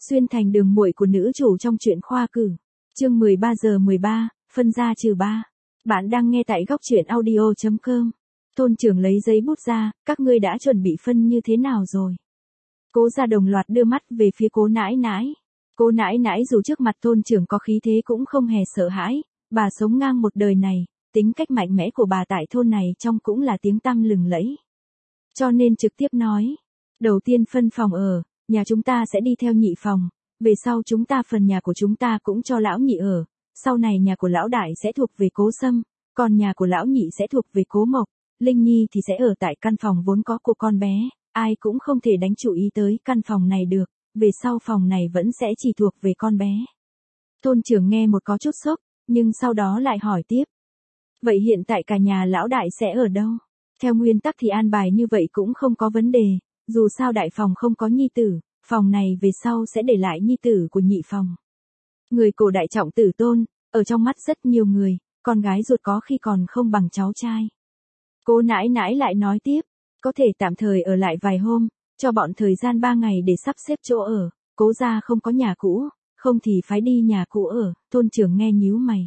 Xuyên thành đường muội của nữ chủ trong truyện khoa cử. Chương 13 giờ 13, phân ra trừ 3. Bạn đang nghe tại góc truyện audio.com. Thôn trưởng lấy giấy bút ra, các ngươi đã chuẩn bị phân như thế nào rồi? Cố gia đồng loạt đưa mắt về phía cố nãi nãi. Cố nãi nãi dù trước mặt thôn trưởng có khí thế cũng không hề sợ hãi, bà sống ngang một đời này, tính cách mạnh mẽ của bà tại thôn này trong cũng là tiếng tăm lừng lẫy. Cho nên trực tiếp nói, đầu tiên phân phòng ở, nhà chúng ta sẽ đi theo nhị phòng, về sau chúng ta phần nhà của chúng ta cũng cho lão nhị ở, sau này nhà của lão đại sẽ thuộc về cố Sâm, còn nhà của lão nhị sẽ thuộc về cố Mộc, Linh Nhi thì sẽ ở tại căn phòng vốn có của con bé, ai cũng không thể đánh chủ ý tới căn phòng này được, về sau phòng này vẫn sẽ chỉ thuộc về con bé. Thôn trưởng nghe một có chút sốc, nhưng sau đó lại hỏi tiếp. Vậy hiện tại cả nhà lão đại sẽ ở đâu? Theo nguyên tắc thì an bài như vậy cũng không có vấn đề, dù sao đại phòng không có nhi tử, phòng này về sau sẽ để lại nhi tử của nhị phòng. Người cổ đại trọng tử tôn, ở trong mắt rất nhiều người, con gái ruột có khi còn không bằng cháu trai. Cố nãi nãi lại nói tiếp, có thể tạm thời ở lại vài hôm, cho bọn thời gian 3 ngày để sắp xếp chỗ ở, cố gia không có nhà cũ, không thì phải đi nhà cũ ở, thôn trưởng nghe nhíu mày.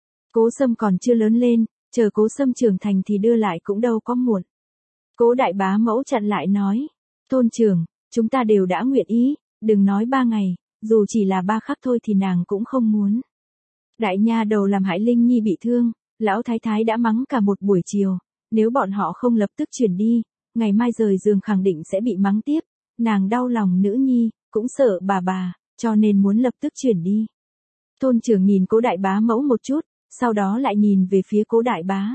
Cố Sâm còn chưa lớn lên, chờ cố Sâm trưởng thành thì đưa lại cũng đâu có muộn. Cố đại bá mẫu chặn lại nói, thôn trưởng, chúng ta đều đã nguyện ý, đừng nói 3 ngày, dù chỉ là 3 khắc thôi thì nàng cũng không muốn. Đại nha đầu làm hại Linh Nhi bị thương, lão thái thái đã mắng cả một buổi chiều, nếu bọn họ không lập tức chuyển đi, ngày mai rời giường khẳng định sẽ bị mắng tiếp, nàng đau lòng nữ nhi, cũng sợ bà, cho nên muốn lập tức chuyển đi. Thôn trưởng nhìn cố đại bá mẫu một chút, sau đó lại nhìn về phía cố đại bá.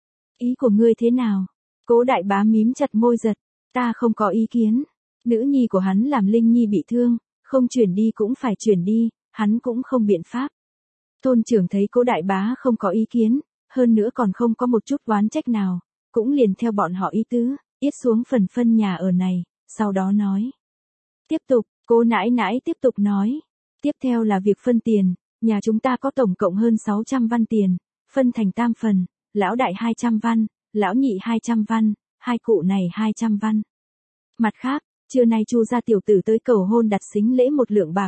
Ý của ngươi thế nào? Cố đại bá mím chặt môi giật, ta không có ý kiến. Nữ nhi của hắn làm Linh Nhi bị thương, không chuyển đi cũng phải chuyển đi, hắn cũng không biện pháp. Thôn trưởng thấy cố đại bá không có ý kiến, hơn nữa còn không có một chút oán trách nào, cũng liền theo bọn họ ý tứ, yết xuống phần phân nhà ở này, sau đó nói. Tiếp tục, cố nãi nãi tiếp tục nói. Tiếp theo là việc phân tiền, nhà chúng ta có tổng cộng hơn 600 văn tiền, phân thành tam phần, lão đại 200 văn, lão nhị 200 văn, hai cụ này 200 văn. Mặt khác, trưa nay Chu gia tiểu tử tới cầu hôn đặt sính lễ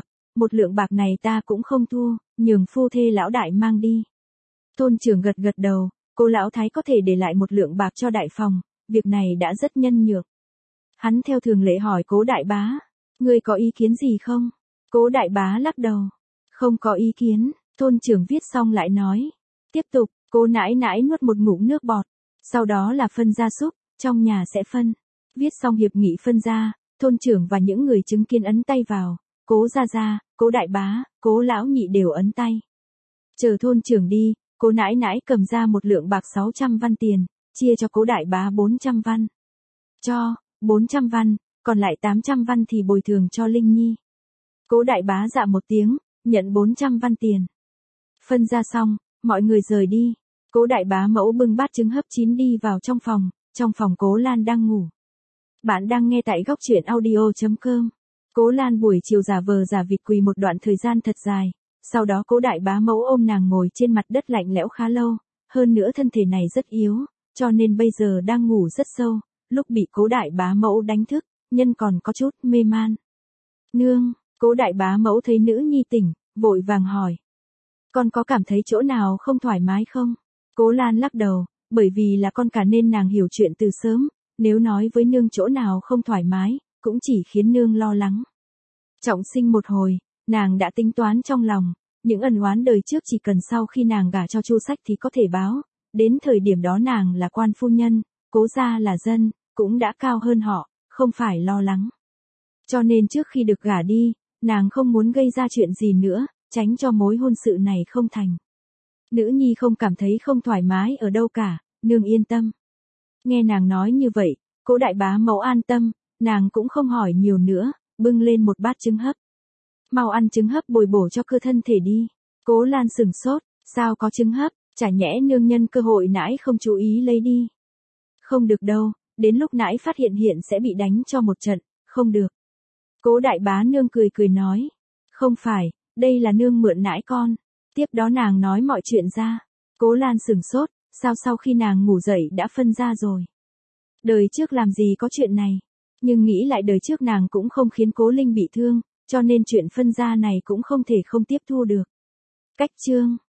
1 lượng bạc này ta cũng không thua, nhường phu thê lão đại mang đi. Thôn trưởng gật gật đầu, cô lão thái có thể để lại 1 lượng bạc cho đại phòng, việc này đã rất nhân nhượng. Hắn theo thường lệ hỏi cố đại bá, ngươi có ý kiến gì không? Cố đại bá lắc đầu, không có ý kiến, thôn trưởng viết xong lại nói. Tiếp tục, cô nãi nãi nuốt một ngụm nước bọt, sau đó là phân gia súc, trong nhà sẽ phân. Viết xong hiệp nghị phân gia, thôn trưởng và những người chứng kiến ấn tay vào, cố gia, cố đại bá, cố lão nhị đều ấn tay. Chờ thôn trưởng đi, cố nãi nãi cầm ra 1 lượng bạc 600 văn tiền, chia cho cố đại bá 400 văn. Cho, 400 văn, còn lại 800 văn thì bồi thường cho Linh Nhi. Cố đại bá dạ một tiếng, nhận 400 văn tiền. Phân ra xong, mọi người rời đi. Cố đại bá mẫu bưng bát trứng hấp chín đi vào trong phòng Cố Lan đang ngủ. Bạn đang nghe tại góc truyện audio.com. Cố Lan buổi chiều giả vờ giả vịt quỳ một đoạn thời gian thật dài, sau đó cố đại bá mẫu ôm nàng ngồi trên mặt đất lạnh lẽo khá lâu, hơn nữa thân thể này rất yếu, cho nên bây giờ đang ngủ rất sâu, lúc bị cố đại bá mẫu đánh thức, nhân còn có chút mê man. Nương, cố đại bá mẫu thấy nữ nhi tỉnh, vội vàng hỏi. Con có cảm thấy chỗ nào không thoải mái không? Cố Lan lắc đầu, bởi vì là con cả nên nàng hiểu chuyện từ sớm, nếu nói với nương chỗ nào không thoải mái, cũng chỉ khiến nương lo lắng. Trọng sinh một hồi, nàng đã tính toán trong lòng, những ân oán đời trước chỉ cần sau khi nàng gả cho Chu Sách thì có thể báo, đến thời điểm đó nàng là quan phu nhân, cố gia là dân, cũng đã cao hơn họ, không phải lo lắng. Cho nên trước khi được gả đi, nàng không muốn gây ra chuyện gì nữa, tránh cho mối hôn sự này không thành. Nữ nhi không cảm thấy không thoải mái ở đâu cả, nương yên tâm. Nghe nàng nói như vậy, cố đại bá mẫu an tâm, nàng cũng không hỏi nhiều nữa, bưng lên một bát trứng hấp. Mau ăn trứng hấp bồi bổ cho cơ thân thể đi. Cố Lan sửng sốt, sao có trứng hấp, chả nhẽ nương nhân cơ hội nãi không chú ý lấy đi. Không được đâu, đến lúc nãi phát hiện sẽ bị đánh cho một trận, không được. Cố đại bá nương cười nói, không phải, đây là nương mượn nãi con. Tiếp đó nàng nói mọi chuyện ra. Cố Lan sửng sốt, sao sau khi nàng ngủ dậy đã phân ra rồi. Đời trước làm gì có chuyện này, nhưng nghĩ lại đời trước nàng cũng không khiến Cố Linh bị thương, cho nên chuyện phân gia này cũng không thể không tiếp thu được. Cách chương